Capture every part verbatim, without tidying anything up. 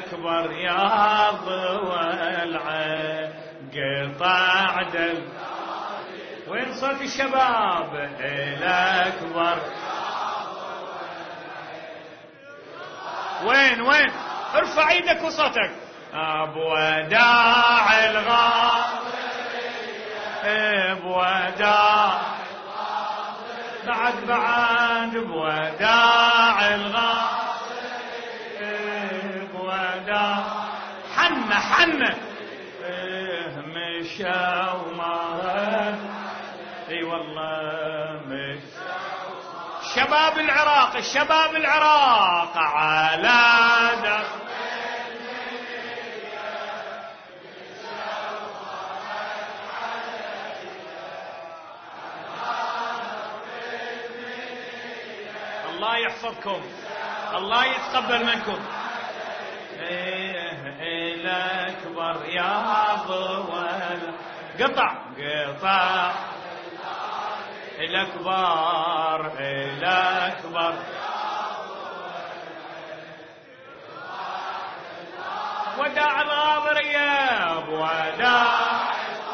الأكبر يا ضوى العين قطع دل. وين صوت الشباب؟ الأكبر. وين وين؟ ارفع ايدك وصوتك. بوداع الغاضرية بوداع بعد بعد بوداع الغاضرية بوداع حنة حنة مشى وما اي والله مش. شباب العراق الشباب العراق على درب الله يحفظكم الله يتقبل منكم. الأكبر يا ضوى قطع قطع الأكبر الأكبر وداع الغاضرية بوداع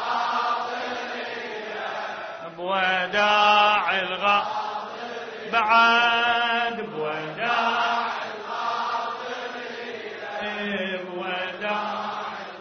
بوداع الغاضرية بعد بوداع الغاضرية بوداع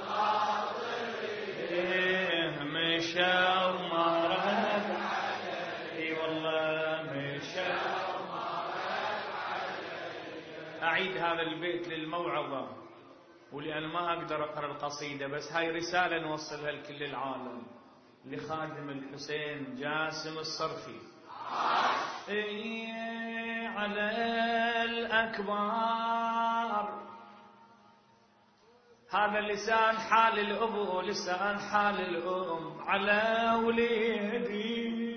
الغاضرية مشى وما رد. اي والله مشى وما رد. اعيد هذا البيت للموعظة ولأن ما اقدر اقرا القصيدة، بس هاي رسالة نوصلها لكل العالم لخادم الحسين جاسم الصرفي. إيه على الأكبر هذا لسان حال الأب ولسان حال الأم على وليدي.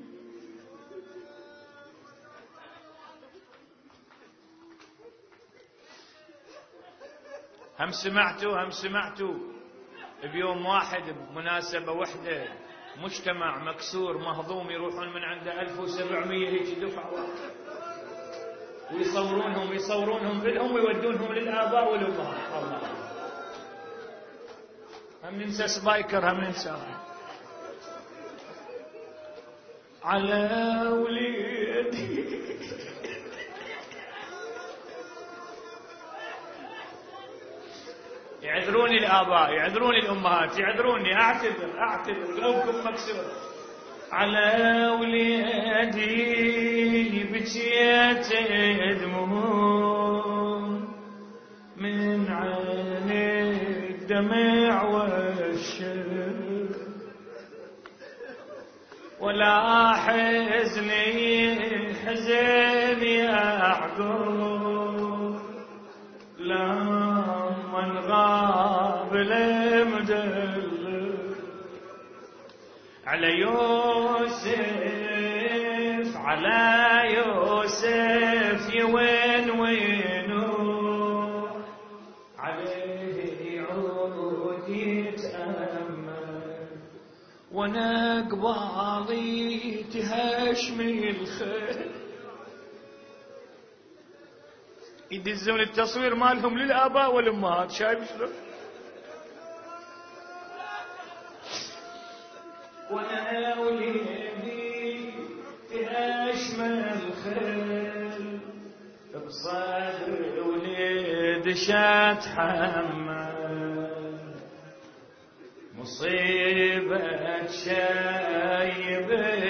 هم سمعتوا هم سمعتوا بيوم واحد بمناسبة وحدة مجتمع مكسور مهضوم يروحون من عنده ألف وسبعمية هيك دفعة واحدة ويصورونهم يصورونهم بالهم ويودونهم للآباء والأمهات. الله هم ننسى سبايكر هم ننسى على وليدي. يعذروني الآباء يعذروني الأمهات يعذروني أعتذر أعتذر قلوبكم مكسورة. على وليدي بكيت دموع من عينيك دمع والشر ولا حزني حزن يعقوب لمن غاب المدلل على يوسف على يوسف يوين وينو عليه يعود يتأمل وانا قبالي تهشمي الخير. يدزون التصوير مالهم للآباء والأمهات. شايف شلون؟ وانا وليدي اشمل الخيل بصدر وليد شاتحمل مصيبة شايب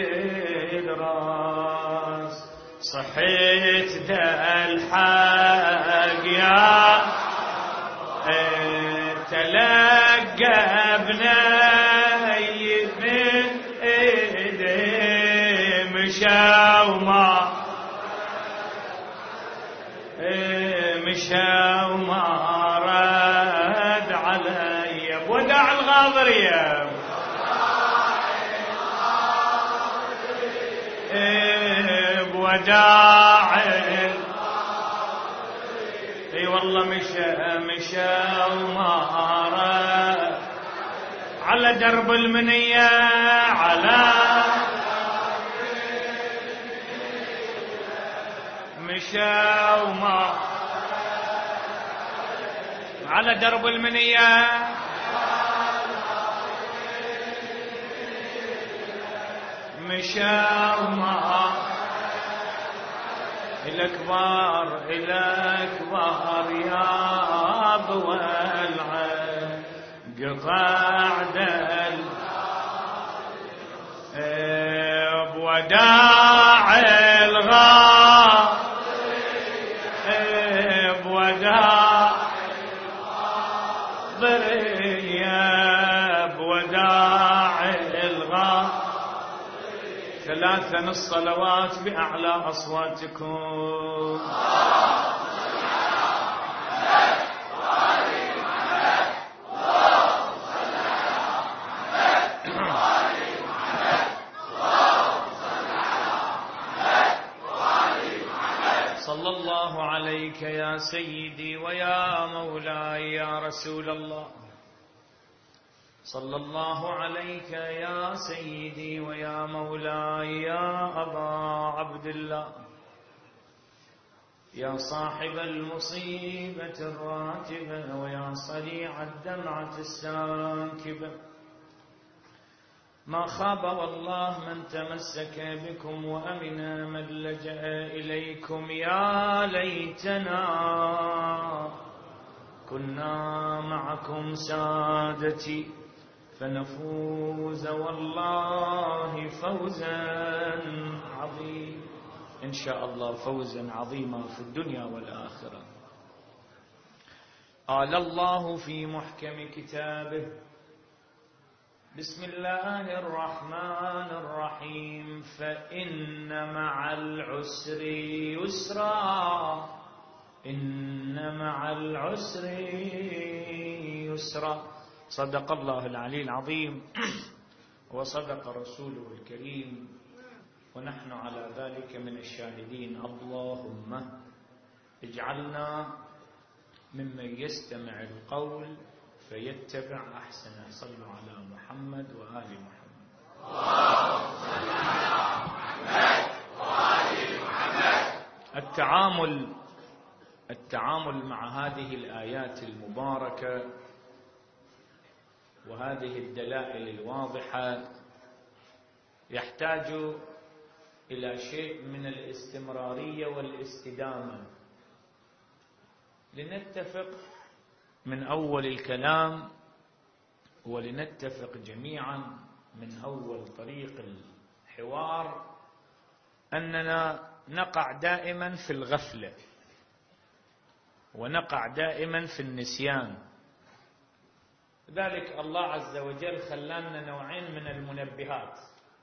الراس صحيت ذا الحق يا تلقى بني من ايدي مشى وما مشى وما رد علي بوداع الغاضرية بوداع اي والله مشى مشى وما رد على درب المنية على مشى وما على درب المنية مشامة الأكبر الأكبر يا بولعه قطع دل بوداع الغا بوداع ضرية بوداع الغا ثلاثا الصلوات بأعلى أصواتكم. صلى الله عليك يا سيدي ويا مولاي يا رسول الله. صلى الله عليك يا سيدي ويا مولاي يا أبا عبد الله يا صاحب المصيبة الراتبة ويا صريع الدمعة الساكبة. ما خاب والله من تمسك بكم وأمن من لجأ إليكم. يا ليتنا كنا معكم سادتي فنفوز والله فوزا عظيما إن شاء الله، فوزا عظيما في الدنيا والآخرة. قال الله في محكم كتابه بسم الله الرحمن الرحيم فإن مع العسر يسرا إن مع العسر يسرا. صدق الله العلي العظيم وصدق رسوله الكريم ونحن على ذلك من الشاهدين. اللهم اجعلنا ممن يستمع القول فيتبع أحسنه. صلوا على محمد وآل محمد. التعامل التعامل مع هذه الآيات المباركة وهذه الدلائل الواضحة يحتاج إلى شيء من الاستمرارية والاستدامة لنتفق من أول الكلام ولنتفق جميعا من أول طريق الحوار أننا نقع دائما في الغفلة ونقع دائما في النسيان. لذلك الله عز وجل خلانا نوعين من المنبهات.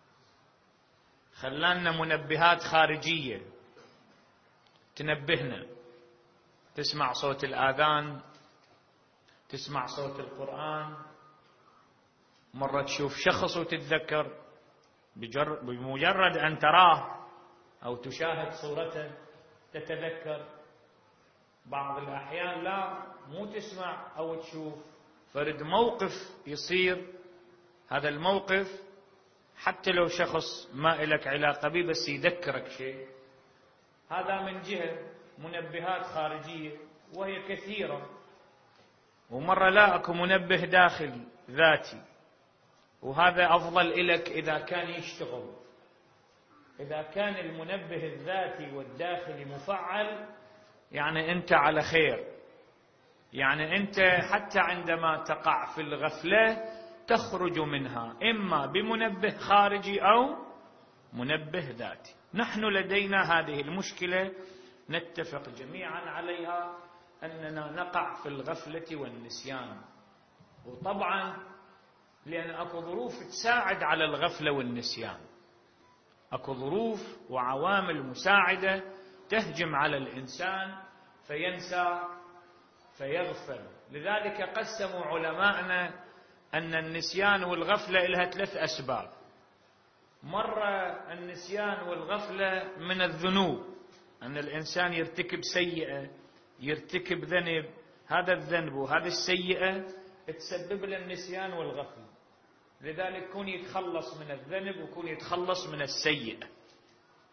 خلانا منبهات خارجية تنبهنا، تسمع صوت الآذان، تسمع صوت القرآن، مرة تشوف شخص وتتذكر بمجرد أن تراه أو تشاهد صورته تتذكر. بعض الأحيان لا، مو تسمع أو تشوف، فرد موقف يصير، هذا الموقف حتى لو شخص ما إلك علاقة به بس يذكرك شيء. هذا من جهة منبهات خارجية وهي كثيرة. ومرة لا أكو منبه داخل ذاتي، وهذا أفضل إلك إذا كان يشتغل. إذا كان المنبه الذاتي والداخلي مفعل يعني أنت على خير، يعني أنت حتى عندما تقع في الغفلة تخرج منها إما بمنبه خارجي أو منبه ذاتي. نحن لدينا هذه المشكلة نتفق جميعا عليها، أننا نقع في الغفلة والنسيان. وطبعا لأن أكو ظروف تساعد على الغفلة والنسيان، أكو ظروف وعوامل مساعدة تهجم على الإنسان فينسى فيغفل. لذلك قسموا علماءنا أن النسيان والغفلة لها ثلاث أسباب. مرة النسيان والغفلة من الذنوب، أن الإنسان يرتكب سيئة، يرتكب ذنب، هذا الذنب وهذه السيئة تسبب له النسيان والغفلة. لذلك كون يتخلص من الذنب وكون يتخلص من السيئة.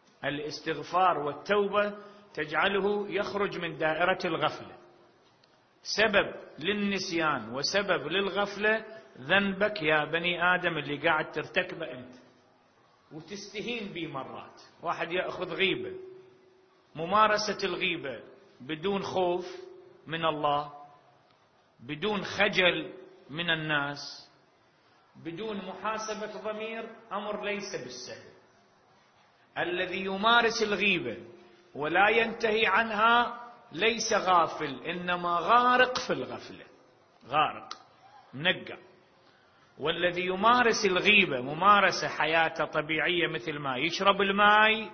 الاستغفار والتوبة تجعله يخرج من دائرة الغفلة. سبب للنسيان وسبب للغفلة ذنبك يا بني آدم اللي قاعد ترتكبه أنت وتستهين به مرات. واحد يأخذ غيبة، ممارسة الغيبة بدون خوف من الله، بدون خجل من الناس، بدون محاسبة ضمير، أمر ليس بالسهل. الذي يمارس الغيبة ولا ينتهي عنها ليس غافل، إنما غارق في الغفلة، غارق منقع. والذي يمارس الغيبة ممارسة حياته طبيعية مثل ما يشرب الماء،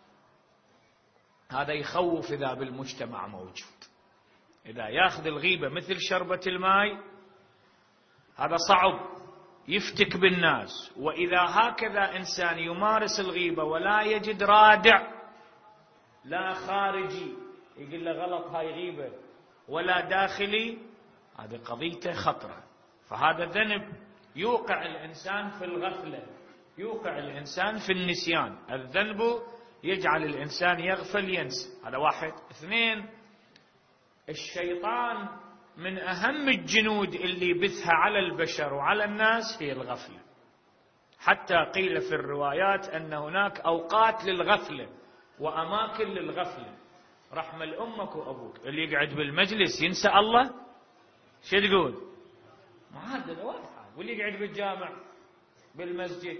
هذا يخوف إذا بالمجتمع موجود. إذا ياخذ الغيبة مثل شربة الماء هذا صعب يفتك بالناس. وإذا هكذا إنسان يمارس الغيبة ولا يجد رادع، لا خارجي يقول له غلط هاي غيبة، ولا داخلي، هذه قضيته خطرة. فهذا ذنب يوقع الإنسان في الغفلة، يوقع الإنسان في النسيان. الذنب يجعل الإنسان يغفل ينسى. هذا واحد. اثنين، الشيطان من أهم الجنود اللي بثها على البشر وعلى الناس هي الغفلة. حتى قيل في الروايات أن هناك أوقات للغفلة وأماكن للغفلة. رحم الأمك وأبوك، اللي يقعد بالمجلس ينسى الله، شو تقول؟ معادلة واضحة. واللي يقعد بالجامع بالمسجد،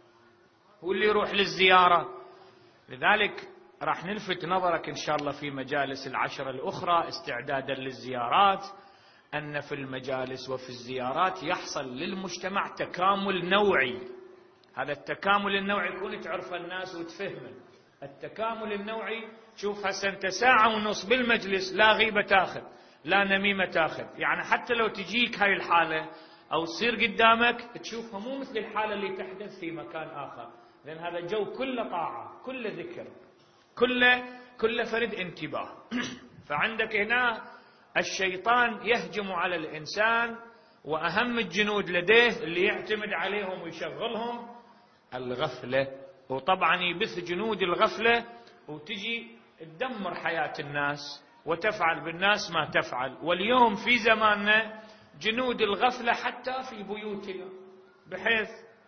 واللي يروح للزيارة. لذلك راح نلفت نظرك إن شاء الله في مجالس العشر الأخرى استعدادا للزيارات، أن في المجالس وفي الزيارات يحصل للمجتمع تكامل نوعي. هذا التكامل النوعي يكون تعرف الناس وتفهمه. التكامل النوعي شوف هسه انت ساعة ونص بالمجلس لا غيبة تاخذ، لا نميمة تاخذ. يعني حتى لو تجيك هاي الحالة أو تصير قدامك تشوفها مو مثل الحالة اللي تحدث في مكان آخر، لأن هذا جو كله طاعة، كله ذكر، كله كله فرد انتباه. فعندك هنا الشيطان يهجم على الإنسان، وأهم الجنود لديه اللي يعتمد عليهم ويشغلهم الغفلة. وطبعا يبث جنود الغفلة وتجي تدمر حياة الناس وتفعل بالناس ما تفعل. واليوم في زماننا جنود الغفلة حتى في بيوتنا، بحيث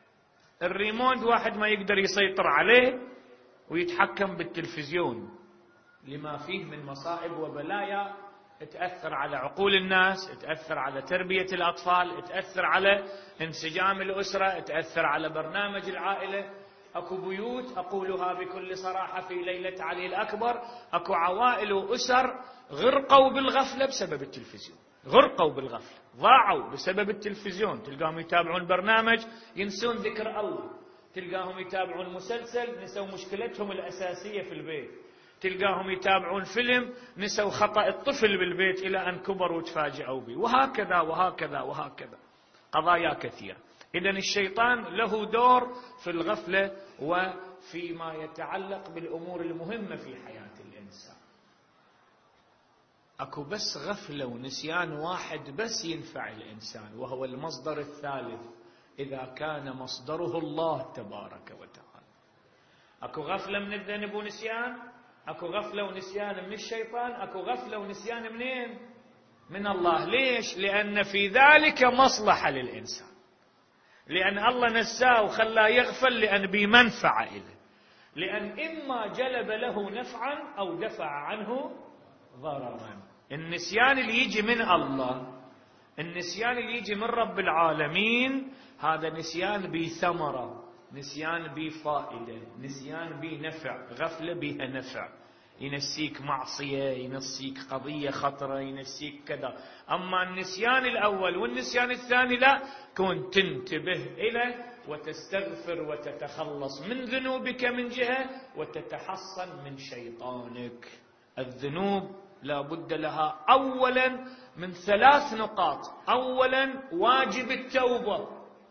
الريموت واحد ما يقدر يسيطر عليه ويتحكم بالتلفزيون، لما فيه من مصائب وبلايا تأثر على عقول الناس، تأثر على تربية الأطفال، تأثر على انسجام الأسرة، تأثر على برنامج العائلة. أكو بيوت أقولها بكل صراحة في ليلة علي الأكبر، أكو عوائل وأسر غرقوا بالغفلة بسبب التلفزيون، غرقوا بالغفلة، ضاعوا بسبب التلفزيون. تلقاهم يتابعون برنامج ينسون ذكر الله، تلقاهم يتابعون مسلسل نسوا مشكلتهم الأساسية في البيت، تلقاهم يتابعون فيلم نسوا خطأ الطفل بالبيت إلى أن كبروا وتفاجئوا به، وهكذا وهكذا وهكذا قضايا كثيرة. إذن الشيطان له دور في الغفلة وفيما يتعلق بالأمور المهمة في حياة الإنسان. أكو بس غفلة ونسيان واحد بس ينفع الإنسان، وهو المصدر الثالث، إذا كان مصدره الله تبارك وتعالى. أكو غفلة من الذنب ونسيان، أكو غفلة ونسيان من الشيطان، أكو غفلة ونسيان منين؟ من الله. ليش؟ لأن في ذلك مصلحة للإنسان، لأن الله نساه وخلاه يغفل لأن بمنفعة إله، لأن إما جلب له نفعا أو دفع عنه ضررا. النسيان اللي يجي من الله، النسيان اللي يجي من رب العالمين، هذا نسيان بثمرة، نسيان بفائدة، نسيان بنفع. غفلة بها نفع، ينسيك معصية، ينسيك قضية خطرة، ينسيك كذا. أما النسيان الأول والنسيان الثاني لا، كون تنتبه إليه وتستغفر وتتخلص من ذنوبك من جهة، وتتحصن من شيطانك. الذنوب لا بد لها أولا من ثلاث نقاط. أولا واجب التوبة،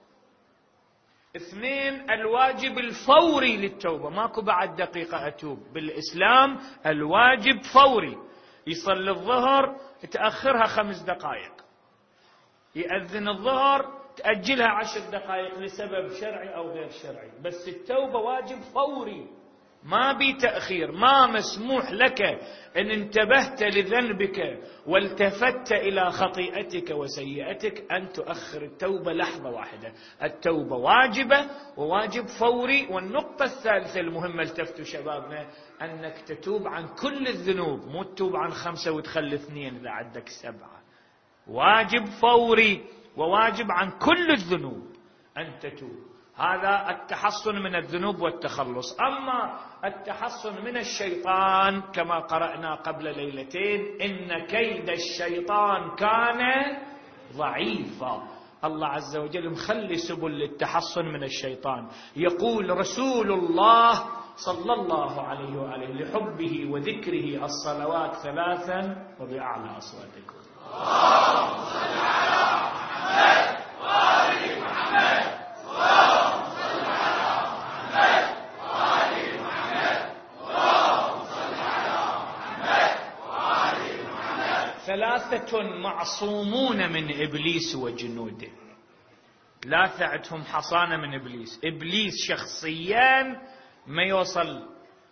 اثنين الواجب الفوري للتوبة، ماكو بعد دقيقة أتوب. بالإسلام الواجب فوري، يصلي الظهر تأخرها خمس دقائق، يأذن الظهر تأجلها عشر دقائق لسبب شرعي أو غير شرعي، بس التوبة واجب فوري. ما بي تأخير، ما مسموح لك إن انتبهت لذنبك والتفت إلى خطيئتك وسيئتك أن تؤخر التوبة لحظة واحدة. التوبة واجبة وواجب فوري. والنقطة الثالثة المهمة التفتوا شبابنا، أنك تتوب عن كل الذنوب، مو تتوب عن خمسة وتخلي اثنين إذا عندك سبعة. واجب فوري وواجب عن كل الذنوب أن تتوب. هذا التحصن من الذنوب والتخلص. أما التحصن من الشيطان كما قرأنا قبل ليلتين، إن كيد الشيطان كان ضعيفا. الله عز وجل مخلي سبل للتحصن من الشيطان. يقول رسول الله صلى الله عليه وآله لحبه وذكره الصلوات ثلاثا وبأعلى أصواتكم: اللهم صل على محمد وآل محمد، اللهم صل على محمد وآل محمد، اللهم صل على محمد وآل محمد. ثلاثة معصومون من إبليس وجنوده. ثلاثة عندهم حصانة من إبليس. إبليس شخصيا ما يوصل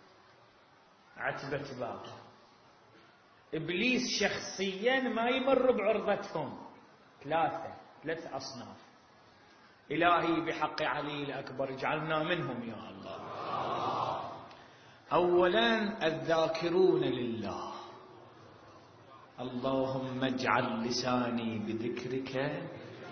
عتبة بابه. إبليس شخصيا ما يمر بعرضتهم. ثلاثة ثلاث أصناف. إلهي بحق علي الأكبر اجعلنا منهم يا الله. أولا الذاكرون لله. اللهم اجعل لساني بذكرك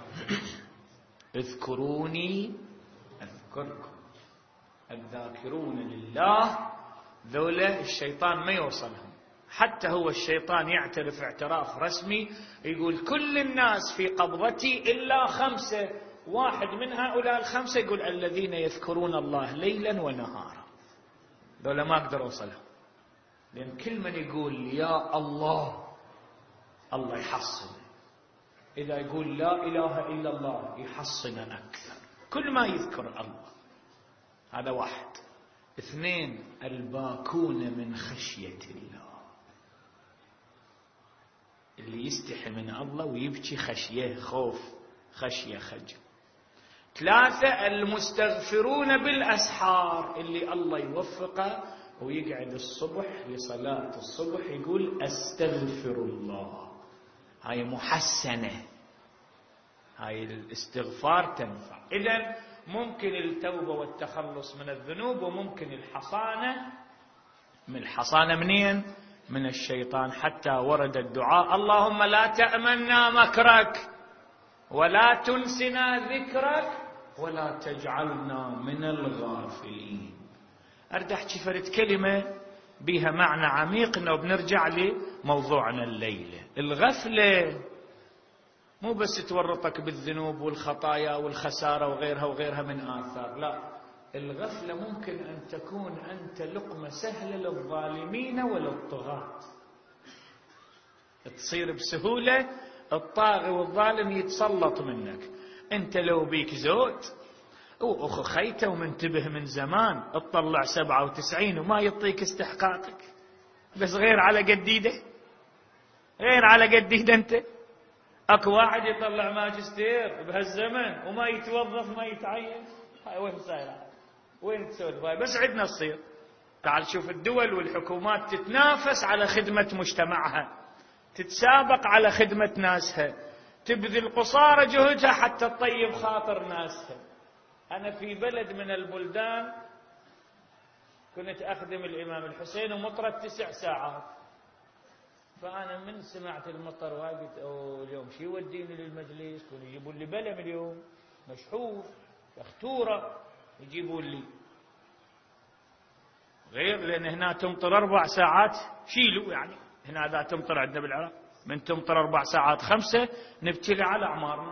اذكروني أذكركم. الذاكرون لله ذولا الشيطان ما يوصلهم. حتى هو الشيطان يعترف اعتراف رسمي، يقول كل الناس في قبضتي إلا خمسة. واحد من هؤلاء الخمسة يقول الذين يذكرون الله ليلا ونهارا. ذولا ما أقدر أوصلهم، لأن كل من يقول يا الله الله يحصن. إذا يقول لا إله إلا الله يحصن أكثر. كل ما يذكر الله. هذا واحد. اثنين الباكون من خشية الله، اللي يستحي من الله ويبكي خشية، خوف، خشية، خجل. ثلاثة المستغفرون بالأسحار، اللي الله يوفقه ويقعد الصبح لصلاة الصبح يقول أستغفر الله. هاي محسنة، هاي الاستغفار تنفع. إذن ممكن التوبة والتخلص من الذنوب، وممكن الحصانة. من الحصانة منين؟ من الشيطان. حتى ورد الدعاء اللهم لا تأمنا مكرك ولا تنسنا ذكرك ولا تجعلنا من الغافلين. أريد أحكي فرد كلمة بها معنى عميق، إنه بنرجع لموضوعنا الليلة. الغفلة مو بس تورطك بالذنوب والخطايا والخسارة وغيرها وغيرها من آثار، لا، الغفلة ممكن أن تكون أنت لقمة سهلة للظالمين وللطغاة. تصير بسهولة الطاغي والظالم يتسلط منك. أنت لو بيك زود وأخو خيته ومنتبه من زمان، اطلع سبعة وتسعين وما يعطيك استحقاقك، بس غير على قديده، غير على قديده. أنت اكو واحد يطلع ماجستير بهالزمن وما يتوظف ما يتعين. هاي وين صايره؟ وين تسولف هاي؟ بس عندنا تصير. تعال شوف الدول والحكومات تتنافس على خدمة مجتمعها، تتسابق على خدمة ناسها، تبذل قصارى جهدها حتى تطيب خاطر ناسها. أنا في بلد من البلدان كنت أخدم الإمام الحسين ومطرت تسع ساعات. فأنا من سمعت المطر واقت أو اليوم شي يوديني للمجلس، كانوا يجيبون لي بلم اليوم مشحوف اختورة يجيبون لي، غير لأن هنا تمطر أربع ساعات شيلوا. يعني هنا إذا تمطر عندنا بالعراق من تمطر أربع ساعات خمسة نبتلي على أعمارنا.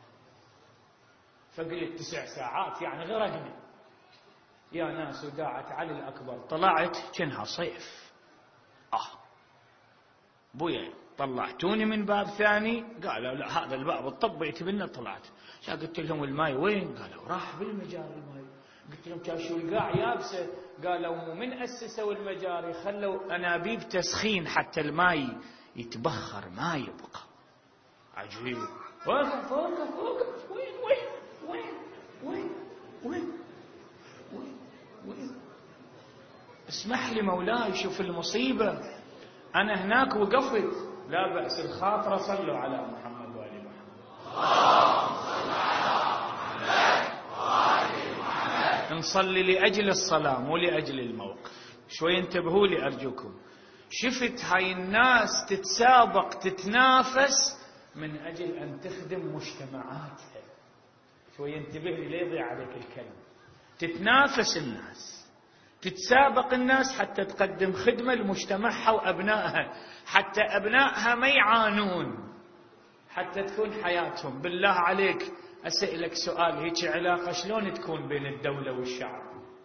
فقلت تسع ساعات يعني غرقنا يا ناس. وداعت علي الأكبر طلعت كنها صيف. آه بويا طلعتوني من باب ثاني، قالوا لا هذا الباب الطبيت بنا. طلعت قلت لهم الماي وين؟ قالوا راح بالمجاري الماي. قلت لهم كان شو القاع يابسه؟ قالوا من أسسوا المجاري خلوا أنابيب تسخين حتى الماي يتبخر ما يبقى. عجيب. فوق فوق فوق وين وين وين وين وين وين وين اسمح لي مولاي، شوف المصيبة، أنا هناك وقفت، لا بأس الخاطرة، صلوا على محمد وآل محمد. اللهم صل على محمد وآل محمد. نصلي لأجل الصلاة مو لأجل الموقف. شوي انتبهوا لي أرجوكم. شفت هاي الناس تتسابق تتنافس من أجل أن تخدم مجتمعاتها. شوي انتبه لي لا يضيع عليك الكلام. تتنافس الناس، تتسابق الناس حتى تقدم خدمة لمجتمعها وأبنائها، حتى أبنائها ما يعانون، حتى تكون حياتهم. بالله عليك أسألك سؤال، هيك علاقة شلون تكون بين الدولة والشعب؟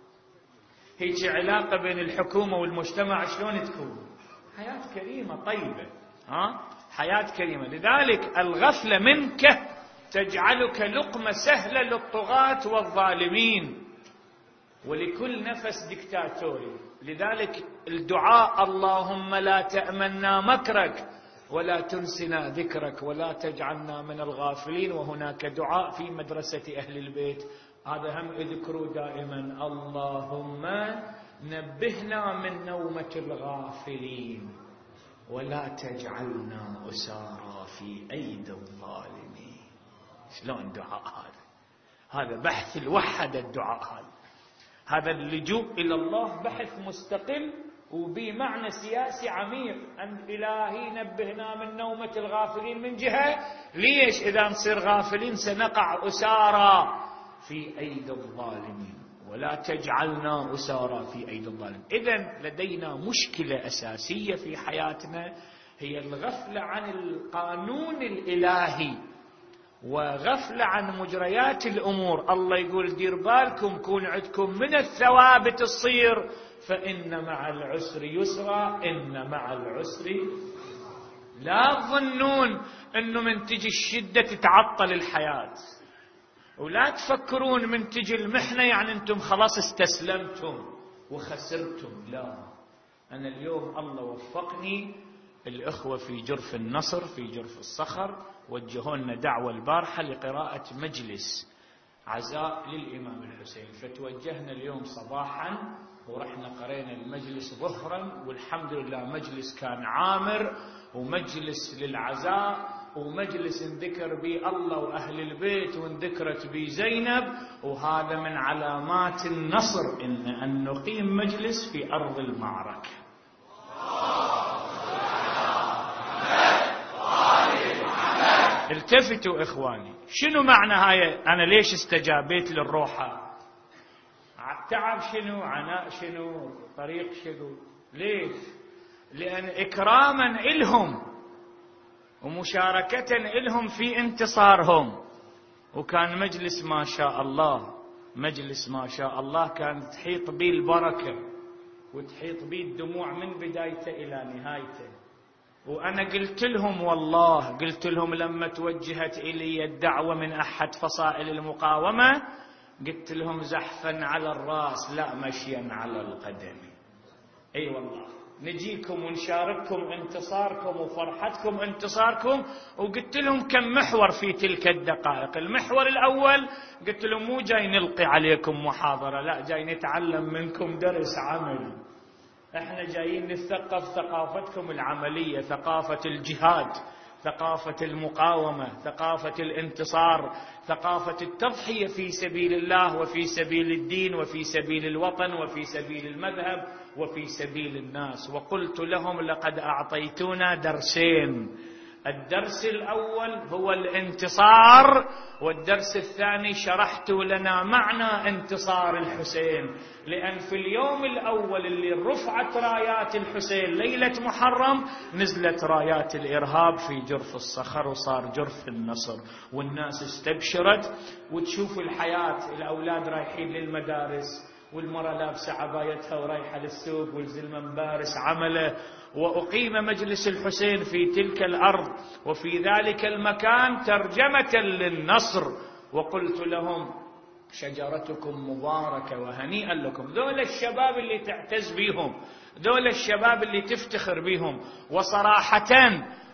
هيك علاقة بين الحكومة والمجتمع شلون تكون؟ حياة كريمة طيبة، ها؟ حياة كريمة. لذلك الغفلة منك تجعلك لقمة سهلة للطغاة والظالمين ولكل نفس دكتاتوري. لذلك الدعاء اللهم لا تأمنا مكرك ولا تنسنا ذكرك ولا تجعلنا من الغافلين. وهناك دعاء في مدرسة أهل البيت، هذا هم اذكروا دائما، اللهم نبهنا من نومة الغافلين ولا تجعلنا أسارى في أيدي الظالمين. شلون دعاء هذا؟ هذا بحث الوحد الدعاء هذا. هذا اللجوء إلى الله بحث مستقل وبمعنى سياسي عميق. أن إلهي نبهنا من نومة الغافلين من جهة، ليش إذا نصير غافلين سنقع أسارى في أيدي الظالمين ولا تجعلنا أسارى في أيدي الظالمين. إذن لدينا مشكلة أساسية في حياتنا هي الغفلة عن القانون الإلهي وغفلة عن مجريات الأمور. الله يقول دير بالكم، كون عندكم من الثوابت تصير، فإن مع العسر يسرا، إن مع العسر. لا تظنون أنه من تجي الشدة تتعطل الحياة، ولا تفكرون من تجي المحنة يعني أنتم خلاص استسلمتم وخسرتم. لا، أنا اليوم الله وفقني، الأخوة في جرف النصر في جرف الصخر وجهوا لنا دعوة البارحة لقراءة مجلس عزاء للإمام الحسين، فتوجهنا اليوم صباحا ورحنا قرينا المجلس ظهرا، والحمد لله مجلس كان عامر ومجلس للعزاء ومجلس انذكر به الله وأهل البيت وانذكرت به زينب. وهذا من علامات النصر، إن أن نقيم مجلس في أرض المعركة. التفتوا إخواني، شنو معنى هاي؟ أنا ليش استجابيت للروحة؟ تعب شنو؟ عناء شنو؟ طريق شنو؟ ليش؟ لأن إكراما إلهم ومشاركة إلهم في انتصارهم. وكان مجلس ما شاء الله، مجلس ما شاء الله، كان تحيط به البركة وتحيط به الدموع من بدايته إلى نهايته. وأنا قلت لهم، والله قلت لهم لما توجهت إلي الدعوة من أحد فصائل المقاومة، قلت لهم زحفا على الرأس لا مشيا على القدم. أي والله نجيكم ونشارككم انتصاركم وفرحتكم انتصاركم. وقلت لهم كم محور في تلك الدقائق. المحور الأول قلت لهم مو جاي نلقي عليكم محاضرة، لا، جاي نتعلم منكم درس عمل. احنا جايين نثقف ثقافتكم العملية، ثقافة الجهاد، ثقافة المقاومة، ثقافة الانتصار، ثقافة التضحية في سبيل الله وفي سبيل الدين وفي سبيل الوطن وفي سبيل المذهب وفي سبيل الناس. وقلت لهم لقد أعطيتونا درسين، الدرس الأول هو الانتصار، والدرس الثاني شرحت لنا معنى انتصار الحسين. لأن في اليوم الأول اللي رفعت رايات الحسين ليلة محرم، نزلت رايات الإرهاب في جرف الصخر وصار جرف النصر، والناس استبشرت. وتشوف الحياة، الأولاد رايحين للمدارس والمرأة لابسة عبايتها ورايحة للسوق والزلمة مبارس عمله. وأقيم مجلس الحسين في تلك الأرض وفي ذلك المكان ترجمة للنصر. وقلت لهم شجرتكم مباركة وهنيئا لكم. دول الشباب اللي تعتز بيهم، دول الشباب اللي تفتخر بيهم. وصراحة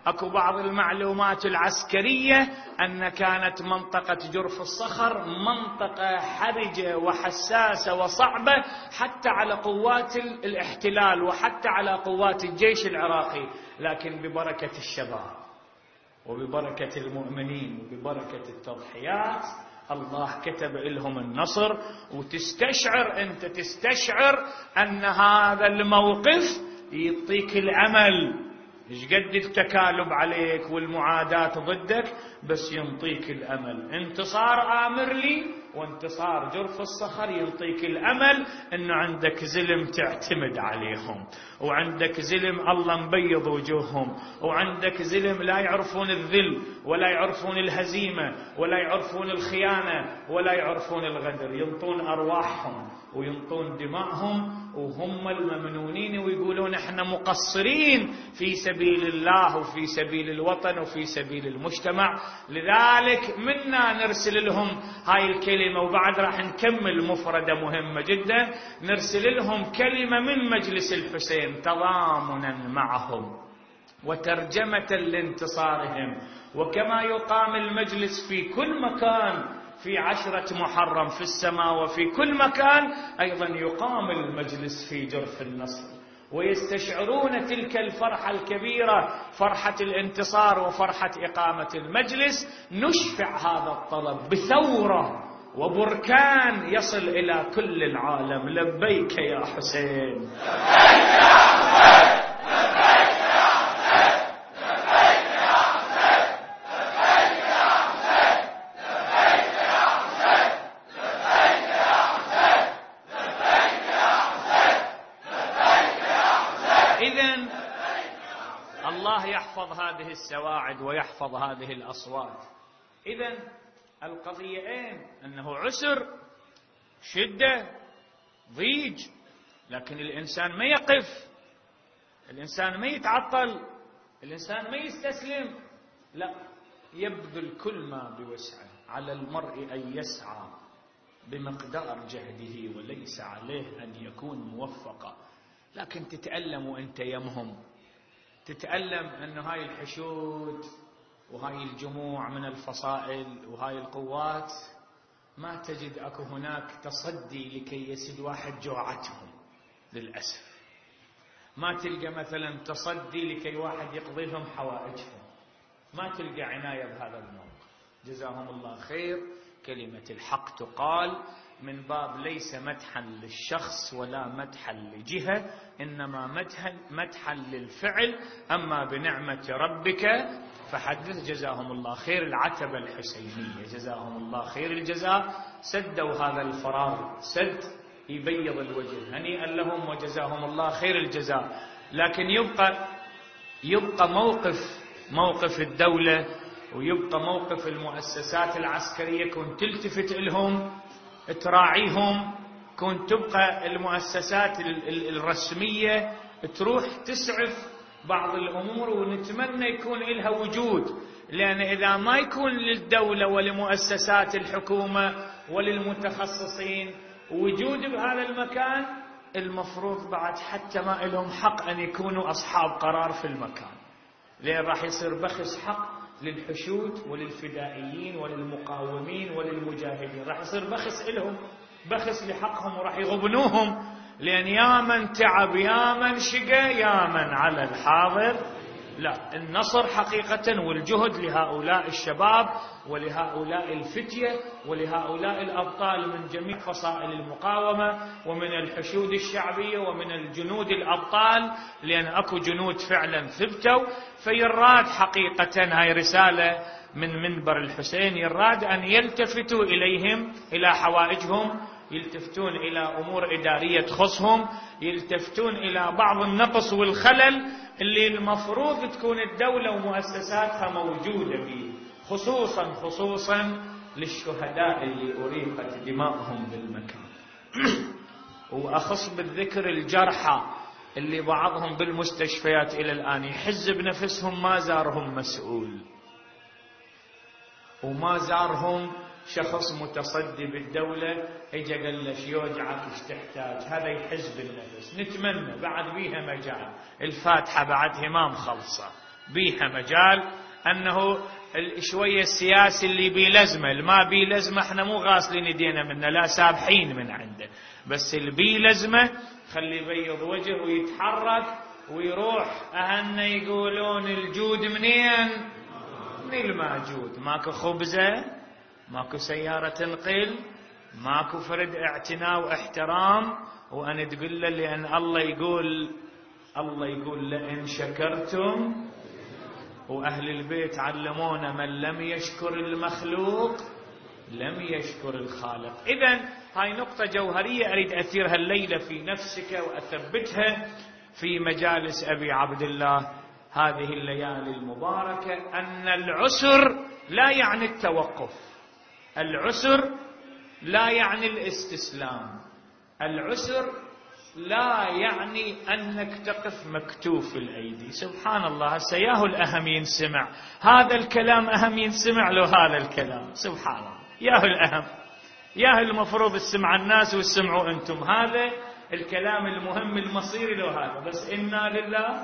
أكو بعض المعلومات العسكرية أن كانت منطقة جرف الصخر منطقة حرجة وحساسة وصعبة حتى على قوات الاحتلال وحتى على قوات الجيش العراقي، لكن ببركة الشباب وببركة المؤمنين وببركة التضحيات الله كتب لهم النصر. وتستشعر أنت تستشعر أن هذا الموقف يعطيك الأمل، إيش قد التكالب عليك والمعاداة ضدك، بس ينطيك الأمل. انتصار آمرلي وانتصار جرف الصخر ينطيك الأمل أنه عندك زلم تعتمد عليهم، وعندك زلم الله مبيض وجوههم، وعندك زلم لا يعرفون الذل ولا يعرفون الهزيمة ولا يعرفون الخيانة ولا يعرفون الغدر، ينطون أرواحهم وينطون دماءهم وهم الممنونين ويقولون احنا مقصرين في سبيل الله وفي سبيل الوطن وفي سبيل المجتمع. لذلك منا نرسل لهم هاي الكلمة، وبعد راح نكمل مفردة مهمة جدا، نرسل لهم كلمة من مجلس الحسين تضامنا معهم وترجمة لانتصارهم. وكما يقام المجلس في كل مكان في عشرة محرم في السماء وفي كل مكان، أيضا يقام المجلس في جرف النصر، ويستشعرون تلك الفرحة الكبيرة، فرحة الانتصار وفرحة إقامة المجلس. نشفع هذا الطلب بثورة وبركان يصل إلى كل العالم. لبيك يا حسين. يحفظ هذه السواعد ويحفظ هذه الأصوات. إذن القضيتين أنه عسر، شدة، ضيج، لكن الإنسان ما يقف، الإنسان ما يتعطل، الإنسان ما يستسلم، لا، يبذل كل ما بوسعه. على المرء أن يسعى بمقدار جهده وليس عليه أن يكون موفقا. لكن تتألم وأنت يمهم، تتألم أن هاي الحشود وهاي الجموع من الفصائل وهاي القوات ما تجد أكو هناك تصدي لكي يسد واحد جوعتهم. للأسف ما تلقى مثلا تصدي لكي واحد يقضي لهم حوائجهم، ما تلقى عناية بهذا الموقف. جزاهم الله خير. كلمة الحق تقال من باب ليس مدحا للشخص ولا مدحا لجهة، إنما مدحا, مدحا للفعل. أما بنعمة ربك فحدث. جزاهم الله خير. العتبة الحسينية جزاهم الله خير الجزاء، سدوا هذا الفراغ سد يبيض الوجه، هنيئا لهم وجزاهم الله خير الجزاء. لكن يبقى يبقى موقف موقف الدولة ويبقى موقف المؤسسات العسكرية، كن تلتفت لهم تراعيهم، كن تبقى المؤسسات الرسمية تروح تسعف بعض الأمور، ونتمنى يكون لها وجود. لأن إذا ما يكون للدولة ولمؤسسات الحكومة وللمتخصصين وجود بهذا المكان، المفروض بعد حتى ما لهم حق أن يكونوا أصحاب قرار في المكان، لأن راح يصير بخس حق للحشود وللفدائيين وللمقاومين وللمجاهدين، راح يصير بخس لهم، بخس لحقهم، وراح يغبنوهم. لأن يا من تعب يا من شقى يا من على الحاضر. لا، النصر حقيقة والجهد لهؤلاء الشباب ولهؤلاء الفتية ولهؤلاء الأبطال من جميع فصائل المقاومة ومن الحشود الشعبية ومن الجنود الأبطال، لأن أكو جنود فعلا ثبتوا. فيراد حقيقة هاي رسالة من منبر الحسين، يراد أن يلتفتوا إليهم إلى حوائجهم، يلتفتون إلى أمور إدارية تخصهم، يلتفتون إلى بعض النقص والخلل اللي المفروض تكون الدولة ومؤسساتها موجودة فيه، خصوصا خصوصا للشهداء اللي أريقت دماؤهم بالمكان. وأخص بالذكر الجرحى اللي بعضهم بالمستشفيات إلى الآن يحز بنفسهم ما زارهم مسؤول وما زارهم شخص متصدي بالدولة، اجا قال له يوجعك ايش تحتاج، هذا يحز بالنفس. نتمنى بعد بيها مجال، الفاتحة بعدها ما مخلصة، بيها مجال أنه شوية السياسي اللي بيه لزمة، الما بيه لزمة احنا مو غاسلين يدينا منه، لا سابحين من عنده، بس اللي بيه لزمة خلي يبيض وجه ويتحرك ويروح. أهلنا يقولون الجود منين؟ من الماجود. ماكو خبزة، ماكو سيارة تنقل، ماكو فرد اعتناء واحترام، وأنا تقول له لأن الله يقول الله يقول لئن شكرتم، وأهل البيت علمونا من لم يشكر المخلوق لم يشكر الخالق. إذن هاي نقطة جوهرية أريد أثيرها الليلة في نفسك وأثبتها في مجالس أبي عبد الله هذه الليالي المباركة، أن العسر لا يعني التوقف، العسر لا يعني الاستسلام، العسر لا يعني أنك تقف مكتوف الأيدي. سبحان الله، هسه ياهو الأهم ينسمع هذا الكلام، أهم ينسمع له هذا الكلام، سبحان الله، ياهو الأهم، ياهو المفروض تسمع الناس وتسمعوا أنتم، هذا الكلام المهم المصيري له هذا. بس إنا لله،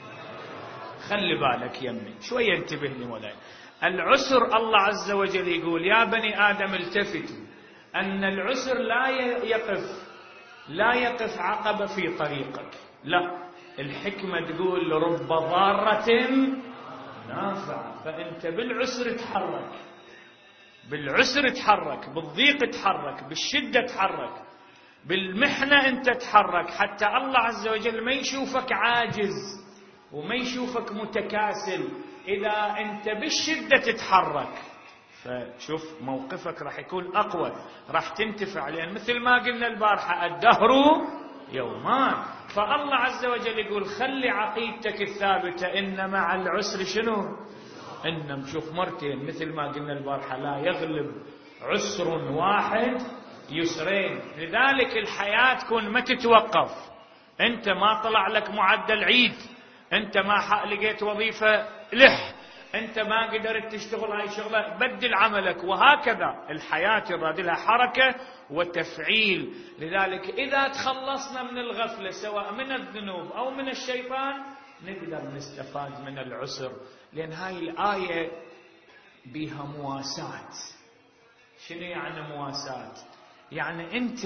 خلي بالك يمي شوية، انتبه لي مولاي. العسر الله عز وجل يقول يا بني آدم التفتوا، أن العسر لا يقف لا يقف عقبة في طريقك، لا، الحكمة تقول رب ضارة نافعة، فأنت بالعسر تحرك، بالعسر تحرك، بالضيق تحرك، بالشدة تحرك، بالمحنة أنت تحرك، حتى الله عز وجل ما يشوفك عاجز وما يشوفك متكاسل إذا أنت بالشدة تتحرك. فشوف موقفك راح يكون أقوى، راح تنتفع، لأن مثل ما قلنا البارحة الدهر يومان. فالله عز وجل يقول خلي عقيدتك الثابتة إن مع العسر شنو؟ إن شوف مرتين مثل ما قلنا البارحة، لا يغلب عسر واحد يسرين. لذلك الحياة تكون ما تتوقف، أنت ما طلع لك معدل عيد، أنت ما لقيت وظيفة لح، أنت ما قدرت تشتغل هاي شغلة بدل عملك، وهكذا الحياة يراد لها حركة وتفعيل. لذلك إذا تخلصنا من الغفلة سواء من الذنوب أو من الشيطان نقدر نستفاد من العسر، لأن هاي الآية بها مواساة. شنو يعني مواساة؟ يعني أنت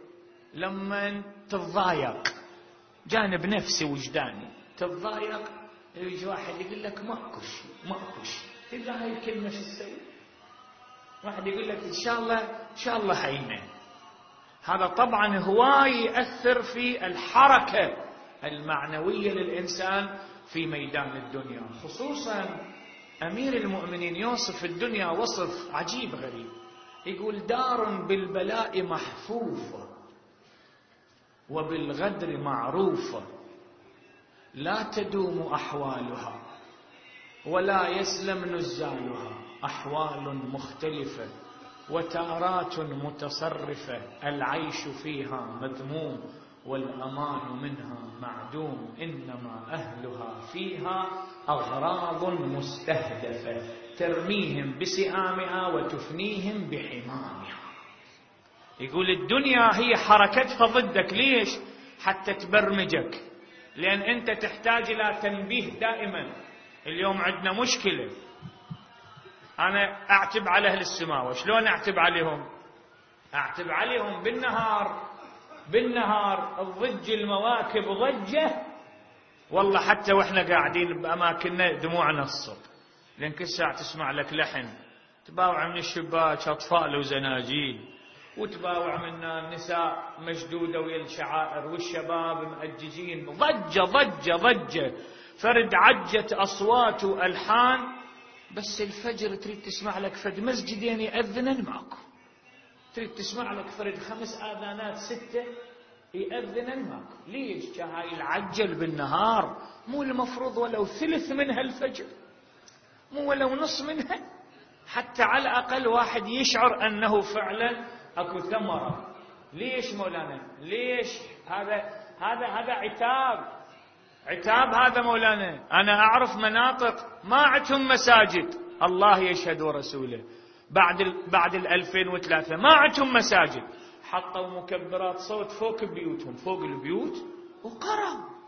لما تتضايق جانب نفسي وجداني، تتضايق يجي واحد يقول لك ماكو شيء ماكو شيء، تلقى هاي الكلمة شو تسوي؟ واحد يقول لك إن شاء الله إن شاء الله هينه. هذا طبعا هواي يأثر في الحركة المعنوية للإنسان في ميدان الدنيا. خصوصا أمير المؤمنين يوصف الدنيا وصف عجيب غريب، يقول دار بالبلاء محفوفة وبالغدر معروفة، لا تدوم أحوالها ولا يسلم نزالها، أحوال مختلفة وتارات متصرفة، العيش فيها مذموم والأمان منها معدوم، إنما أهلها فيها أغراض مستهدفة ترميهم بسآمها وتفنيهم بحمامها. يقول الدنيا هي حركتها ضدك، ليش؟ حتى تبرمجك، لأن أنت تحتاج إلى تنبيه دائما. اليوم عندنا مشكلة، أنا أعتب على أهل السماوة. شلون أعتب عليهم؟ أعتب عليهم بالنهار، بالنهار الضج المواكب ضجة، والله حتى وإحنا قاعدين بأماكننا دموعنا الصب، لأن كل ساعة تسمع لك لحن، تباوع من الشباك أطفال وزناجيل، وتباوع منا النساء مشدودة ويا الشعائر، والشباب مأججين، ضجة ضجة ضجة، فرد عجة أصوات وألحان. بس الفجر تريد تسمع لك فرد مسجدين يأذنن ماكو، تريد تسمع لك فرد خمس آذانات ستة يأذنن ماكو. ليش؟ هاي العجل بالنهار، مو المفروض ولو ثلث منها الفجر، مو ولو نص منها، حتى على الأقل واحد يشعر أنه فعلا أكو ثمرة. ليش مولانا؟ ليش؟ هذا هذا هذا عتاب، عتاب هذا مولانا. أنا أعرف مناطق ما عندهم مساجد، الله يشهد ورسوله، بعد ال بعد الألفين وثلاثة ما عندهم مساجد، حطوا مكبرات صوت فوق بيوتهم، فوق البيوت، وقرأوا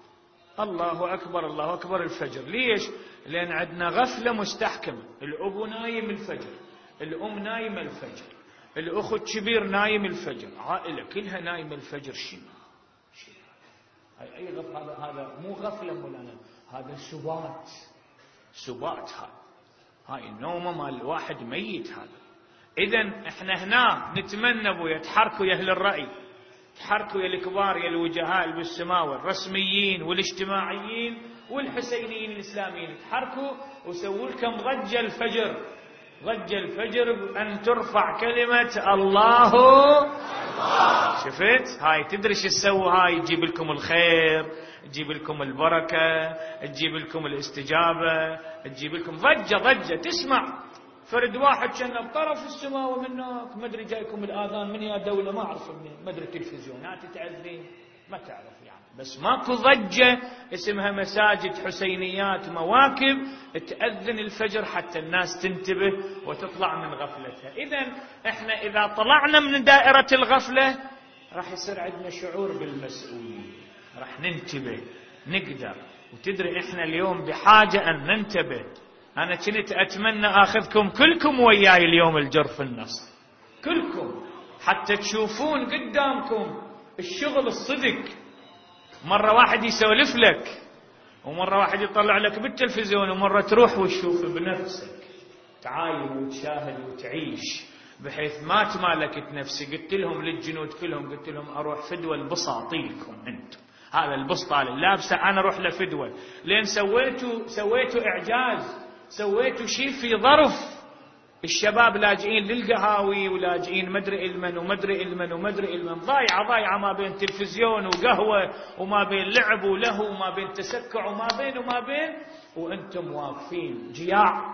الله أكبر الله أكبر الفجر. ليش؟ لأن عندنا غفلة مستحكمة. الأبو نايم الفجر، الأم نايمة الفجر، الأخ الكبير نايم الفجر، عائلة كلها نايمة الفجر. شنو هاي؟ أي غفلة؟ هذا هذا مو غفلة مولانا، هذا سبات. سبات هذا، هاي النومة مال الواحد ميت هذا. إذن احنا هنا نتمنى ابويا تحركوا يا أهل الرأي، تحركوا يا الكبار يا الوجهاء بالسماوة الرسميين والاجتماعيين والحسينيين الإسلاميين، تحركوا وسووا لكم ضجة الفجر، ضجة الفجر بأن ترفع كلمة الله. شفت هاي؟ تدري شو تسوي هاي؟ تجيب لكم الخير، تجيب لكم البركة، تجيب لكم الاستجابة، تجيب لكم ضجة ضجة. تسمع فرد واحد كان بطرف السماء ومنك ما ادري جايكم الاذان من يا دوله ما اعرف منين، ما ادري تلفزيونات تاذن ما تعرف يعني، بس ماكو ضجه اسمها مساجد حسينيات مواكب تاذن الفجر حتى الناس تنتبه وتطلع من غفلتها. اذا احنا اذا طلعنا من دائره الغفله راح يصير عندنا شعور بالمسؤوليه، راح ننتبه نقدر. وتدري احنا اليوم بحاجه ان ننتبه. أنا كنت أتمنى أخذكم كلكم وياي اليوم الجرف النصر، كلكم، حتى تشوفون قدامكم الشغل الصدق. مرة واحد يسولف لك، ومرة واحد يطلع لك بالتلفزيون، ومرة تروح وتشوف بنفسك، تعاين وتشاهد وتعيش، بحيث ما تمالكت نفسي. قلت لهم للجنود كلهم، قلت لهم أروح فدوى البساطيلكم أنتم، هذا البسطة اللابسة أنا أروح لفدوى، لأن سويتوا سويتوا إعجاز، سويتوا شيء في ظرف. الشباب لاجئين للقهاوي ولاجئين مدري المن ومدري المن ومدري المن، ضايعة ضايعة ما بين تلفزيون وقهوة وما بين لعب ولهو وما بين تسكع وما بين وما بين، وأنتم واقفين جياع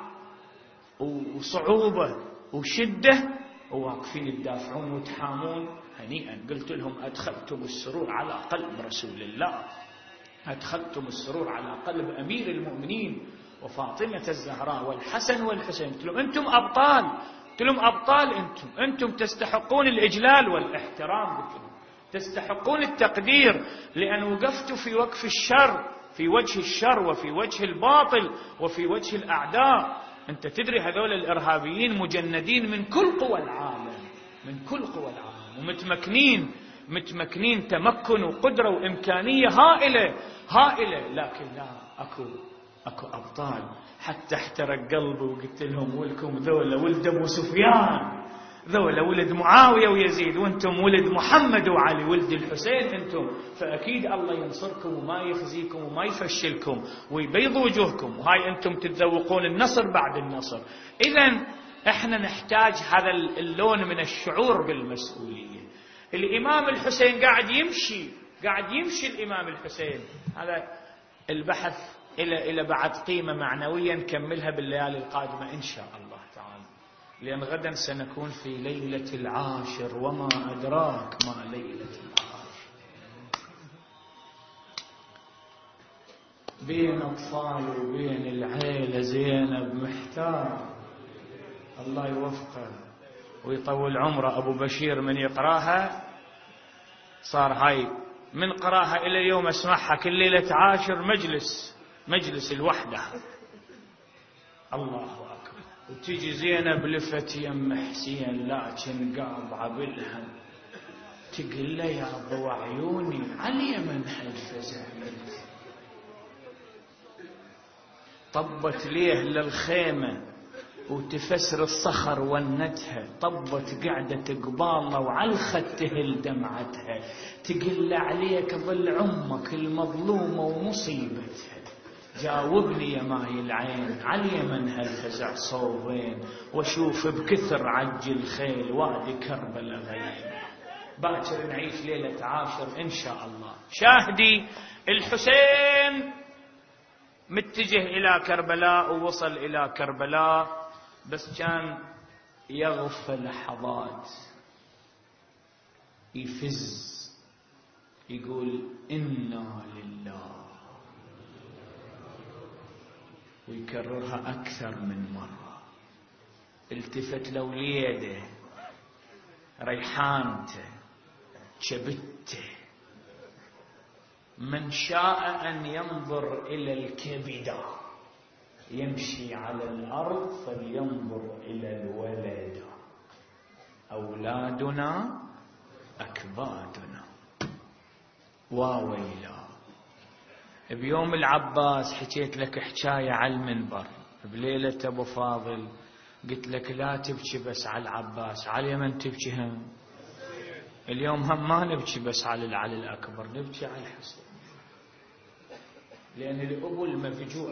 وصعوبة وشدة وواقفين تدافعون وتحامون. هنيئا. قلت لهم أدخلتم السرور على قلب رسول الله، أدخلتم السرور على قلب أمير المؤمنين وفاطمة الزهراء والحسن والحسين. قلت لهم أنتم أبطال، قلت لهم أبطال أنتم، أنتم تستحقون الإجلال والاحترام، قلت لهم تستحقون التقدير، لأن وقفتوا في وقف الشر، في وجه الشر وفي وجه الباطل وفي وجه الأعداء. أنت تدري هذول الإرهابيين مجندين من كل قوى العالم، من كل قوى العالم، ومتمكنين متمكنين تمكن وقدرة وإمكانية هائلة هائلة، لكن لا، أكو أكو أبطال. حتى احترق قلبي وقلت لهم ولكم ذولا ولد أبو سفيان، ذولا ولد معاوية ويزيد، وانتم ولد محمد وعلي ولد الحسين انتم، فأكيد الله ينصركم وما يخزيكم وما يفشلكم ويبيض وجوهكم، وهاي انتم تتذوقون النصر بعد النصر. إذن احنا نحتاج هذا اللون من الشعور بالمسؤولية. الإمام الحسين قاعد يمشي، قاعد يمشي الإمام الحسين. هذا البحث إلى إلى بعد قيمة معنوية نكملها بالليالي القادمة إن شاء الله تعالى، لأن غدا سنكون في ليلة العاشر، وما أدراك ما ليلة العاشر. بين أطفال وبين العيلة زينب محتار، الله يوفقه ويطول عمره. أبو بشير من يقراها صار هاي من قراها إلى اليوم أسمعها كل ليلة عاشر، مجلس مجلس الوحدة. الله أكبر. وتيجي زينب لفت يم حسين لكن قاضعة بالهم، تقول له يا ضوى عيوني علي من هالفزع، طبت ليه للخيمة وتفسر الصخر ونتها، طبت قعدة قبالة وعلى الخد تهل دمعتها، تقول له عليك ظل عمك المظلومة ومصيبتها، جاوبني يا ماي العين علي من هالفزع صوبين، واشوف بكثر عج الخيل وادي كربلاء غيم. باكر نعيش ليلة عاشر إن شاء الله. شاهدي الحسين متجه إلى كربلاء ووصل إلى كربلاء، بس كان يغف لحظات، يفز يقول إنا لله، ويكررها أكثر من مرة. التفت لوليده ريحانته شبته من شاء أن ينظر إلى الكبد يمشي على الأرض فلينظر إلى الولد. أولادنا أكبادنا. واويلا. بيوم العباس حكيت لك حكاية على المنبر، بليلة أبو فاضل قلت لك لا تبكي بس على العباس، على من تبكي هم. اليوم هم ما نبكي بس على العلي الأكبر، نبكي على الحسين، لأن الأبو المفجوع،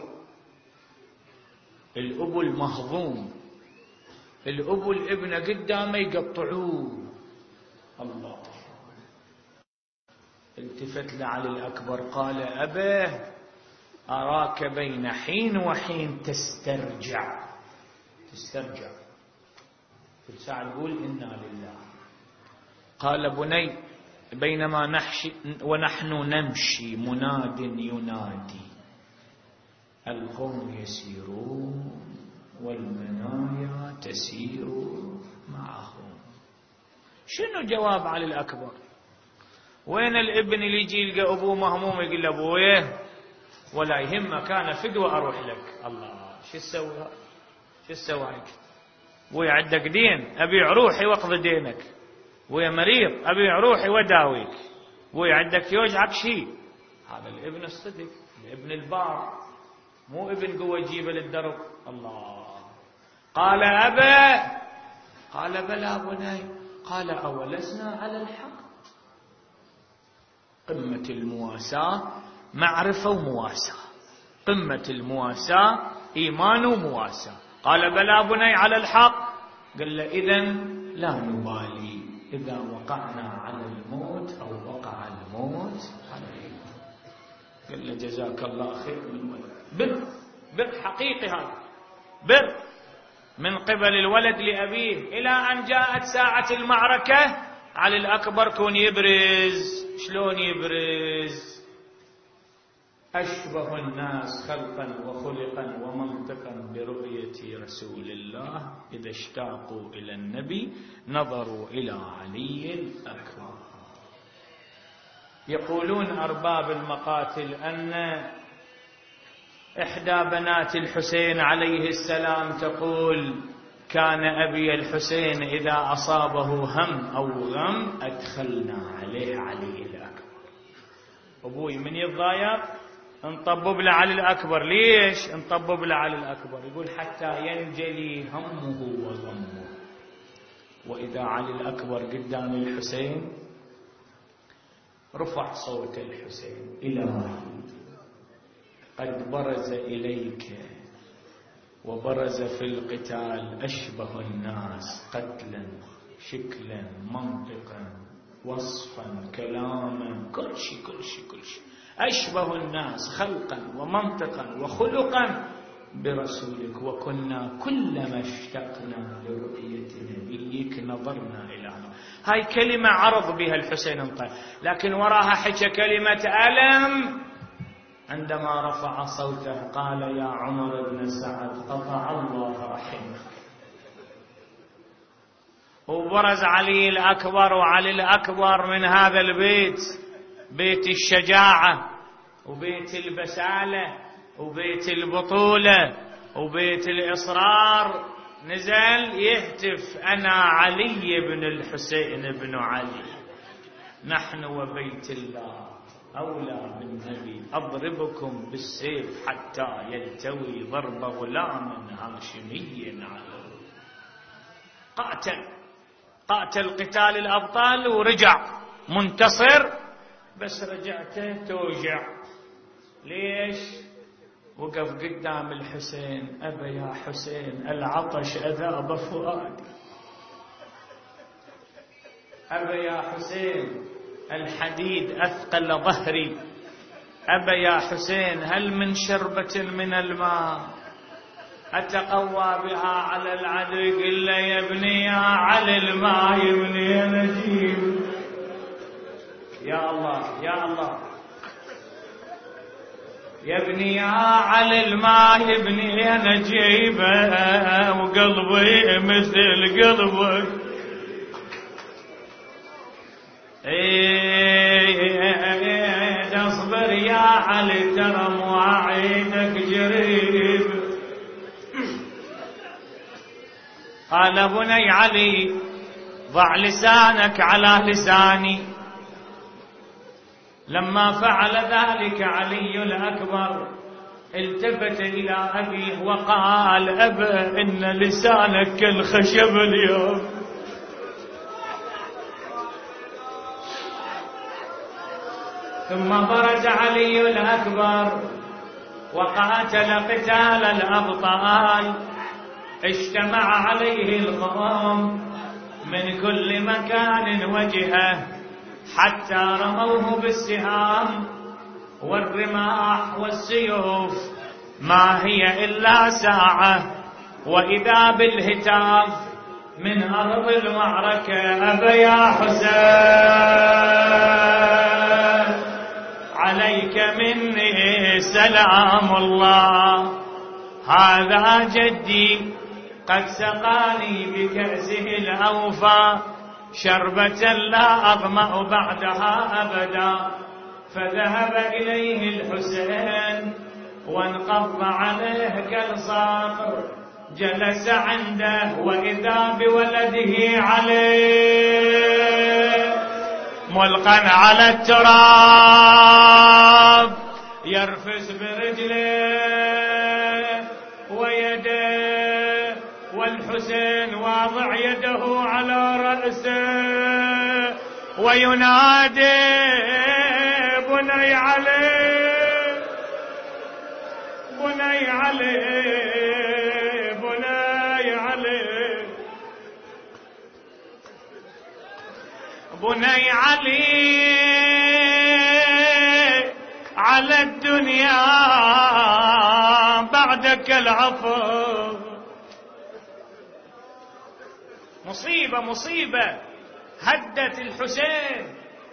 الأبو المهضوم، الأبو الابن قدامه يقطعوه. الله. التفت لعلي الأكبر قال أباه أراك بين حين وحين تسترجع. تسترجع في الساعة نقول إنا لله. قال بني بينما نحشي ونحن نمشي مناد ينادي القوم يسيرون والمنايا تسير معهم. شنو جواب علي الأكبر؟ وين الابن اللي يجي يلقى أبوه مهموم يقول له أبويه ولا يهمك أنا فدوة أروح لك. الله. شو تسوي؟ شو تسوي هيك؟ أبوي عندك دين أبيع روحي واقضي دينك، أبوي مريض أبيع روحي وداويك، أبوي عندك يوجعك شيء. هذا الابن الصدق، الابن البار، مو ابن قوة جيبه للدرب. الله. قال أبا، قال بلى بني، قال أولسنا على الحق. قمة المواساة معرفة ومواساة، قمة المواساة إيمان ومواساة. قال بلى بني على الحق. قال له إذن لا نبالي إذا وقعنا على الموت أو وقع الموت علينا. قال له جزاك الله خير من ولد. بر بر حقيقي، هذا بر من قبل الولد لأبيه. إلى أن جاءت ساعة المعركة علي الأكبر كون يبرز. شلون يبرز؟ أشبه الناس خلقا وخلقا ومنطقا برؤية رسول الله إذا اشتاقوا إلى النبي نظروا إلى علي الأكبر. يقولون أرباب المقاتل أن إحدى بنات الحسين عليه السلام تقول كان أبي الحسين إذا أصابه هم أو غم أدخلنا عليه علي الأكبر. أبوي من يتضايق نطبب له علي الأكبر. ليش نطبب له علي الأكبر؟ يقول حتى ينجلي همه وغمه. وإذا علي الأكبر قدام الحسين رفع صوت الحسين إلهي قد برز إليك وبرز في القتال أشبه الناس قتلا شكلا منطقا وصفا كلاما كل شيء كل شيء كل شيء. أشبه الناس خلقا ومنطقا وخلقا برسولك وكنا كلما اشتقنا لرؤية نبيك نظرنا إلى عنه. هاي كلمة عرض بها الحسين انطى، لكن وراها حكى كلمة ألم عندما رفع صوته قال يا عمر بن سعد قطع الله رحمك. وبرز علي الأكبر، وعلي الأكبر من هذا البيت بيت الشجاعة وبيت البسالة وبيت البطولة وبيت الإصرار، نزل يهتف أنا علي بن الحسين بن علي، نحن وبيت الله أولى بالنبي، أضربكم بالسيف حتى يلتوي ضرب غلام هاشمي على. قاتل قاتل قتال الأبطال ورجع منتصر، بس رجعته توجع. ليش؟ وقف قدام الحسين أبا يا حسين العطش أذاب فؤادي، أبا يا حسين الحديد أثقل ظهري، أبا يا حسين هل من شربة من الماء أتقوى بها على العدو. قل له يا ابني يا علي الماء يا ابني أنا أجيب. يا الله يا الله يا ابني يا علي الماء يا ابني أنا جيبه وقلبي مثل قلبك. ايه اصبر علي ترى مواعيدك جريب. قال بني علي ضع لسانك على لساني. لما فعل ذلك علي الأكبر التفت إلى أبيه وقال أبا إن لسانك كالخشب اليوم. ثم برز علي الأكبر وقاتل قتال الأبطال. اجتمع عليه القوم من كل مكان وجهه حتى رموه بالسهام والرماح والسيوف. ما هي إلا ساعة وإذا بالهتاف من أرض المعركة أبا يا حسين عليك مني سلام الله. هذا جدي قد سقاني بكأسه الأوفى شربة لا أظمأ بعدها أبدا. فذهب إليه الحسين وانقض عليه كالصقر. جلس عنده وإذا بولده عليه ملقا على التراب يرفس برجله ويده، والحسين واضع يده على رأسه وينادي بني علي بني علي بني علي بني علي على الدنيا بعدك العفو. مصيبة مصيبة هدت الحسين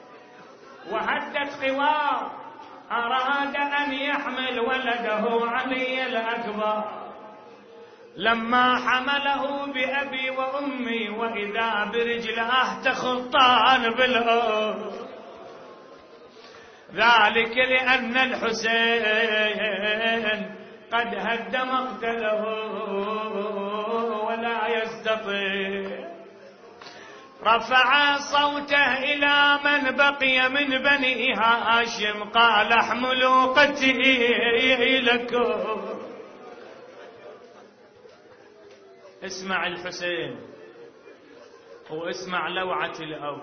وهدت قواه. أراد أن يحمل ولده علي الأكبر. لما حمله بأبي وأمي وإذا برجله تخطان بالأرض. ذلك لأن الحسين قد هد مقتله ولا يستطيع. رفع صوته إلى من بقي من بني هاشم قال احملوا قتيلي لكم. اسمع الحسين واسمع لوعة الأب.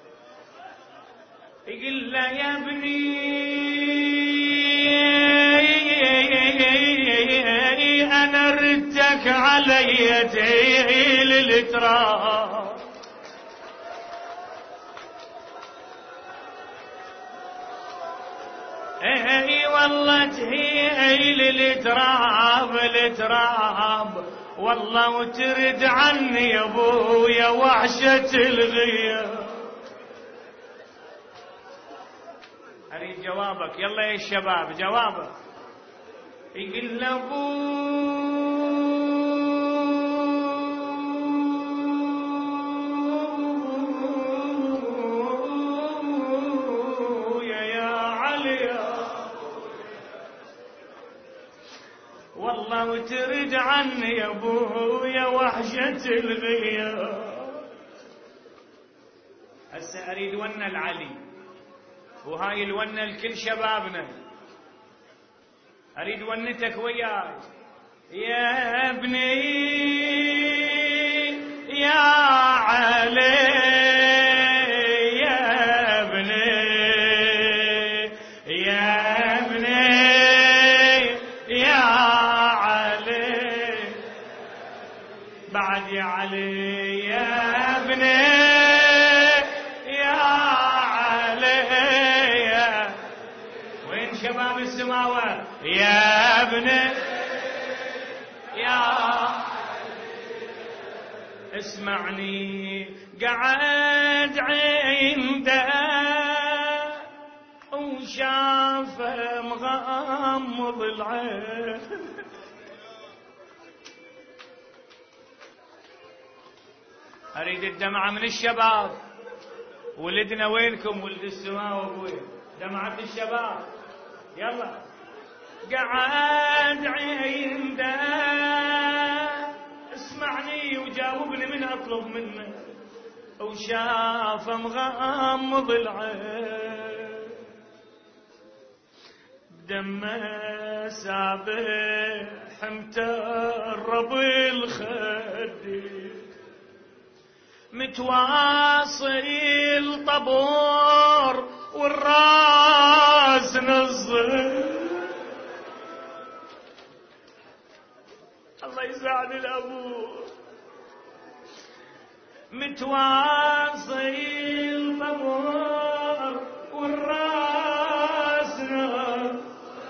يقول له يا ابني أنا ردك علي تهيل التراب. اي والله تهيل التراب التراب والله وترد عني يا ابويا وحشة الغياب. اريد جوابك يلا يا الشباب جوابك. يقول ابويا يا علي والله وترد عني يا ابويا وحشة الغياب. هسه اريد ون العلي وهاي الونه لكل شبابنا. اريد ونتك وياي يا ابني يا علي يا ابني يا ابني يا علي بعد يا علي يا ابني شباب السماوة يا ابني يا اسمعني. قعد عنده وشاف مغمض العين. اريد الدمعة من الشباب. ولدنا وينكم ولد السماوة ابوي؟ دمعة الشباب يلا قعد عنده اسمعني وجاوبني من أطلب منه، وشاف مغمض العين دمه سابح مترب الخد متواصل طبور والراس نزل. الله يساعد الأبو. متواصل طبور والراس نزل.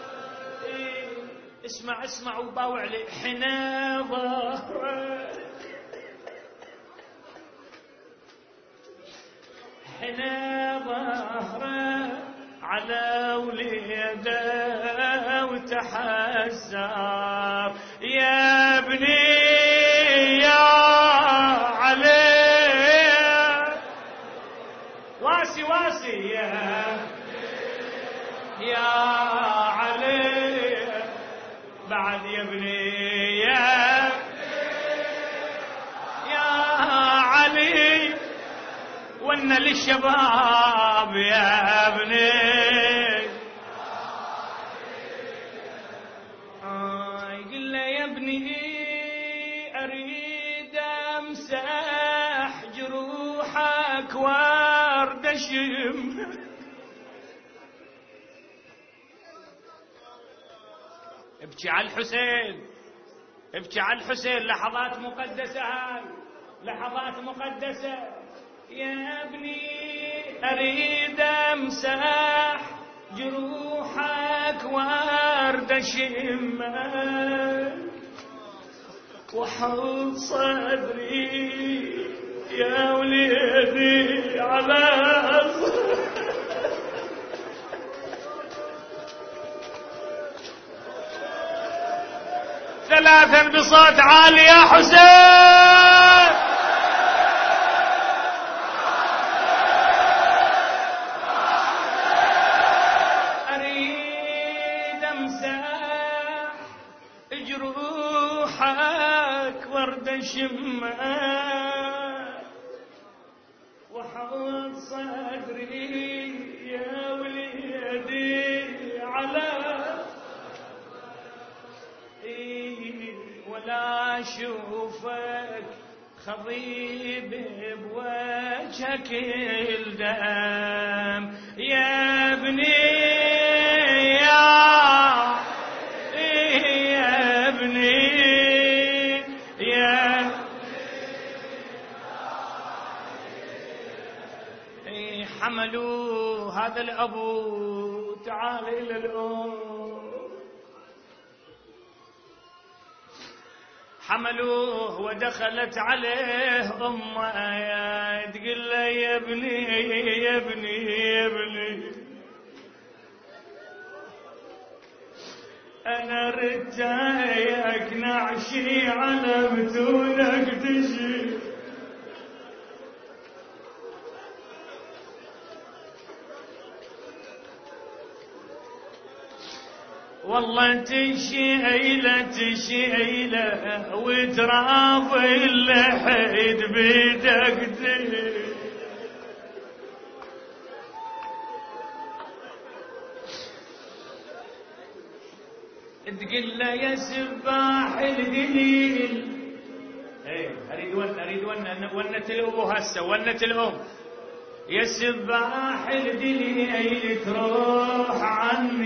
اسمع اسمع وباوع لي حنا ظهره حنا ظهره على وليده وتحسر يا ابني يا علي واسي واسي يا يا علي بعد يا ابني يا يا علي ون للشباب يا ابني. آه يقول له يا ابني اريد امسح جروحك وارد اشم. ابكي على الحسين ابكي على الحسين. لحظات مقدسة هاي لحظات مقدسة. يا ابني أريد أمسح جروحك وارد أشمك وحط صدري يا وليدي على ثلاثا بصوت عالي يا حسين. أريد أمسح جروحك ورد شمك وحط صدري يا وليدي على ولا أشوفك خضيب بوجهك الدم يا ابني يا يا ابني يا حملوا هذا الأبو تعال إلى الأم. حملوه ودخلت عليه أمه تقول له يا ابني يا ابني يا ابني أنا رجايك نعشي على بتونك تشي. والله تشيله تشيله وتراض اللحد بيدك تقول له يا سباح الهليل. ايه اريد ون اريد ون ونة الابو هسه ونة الام. يا سباح الهليل تروح عن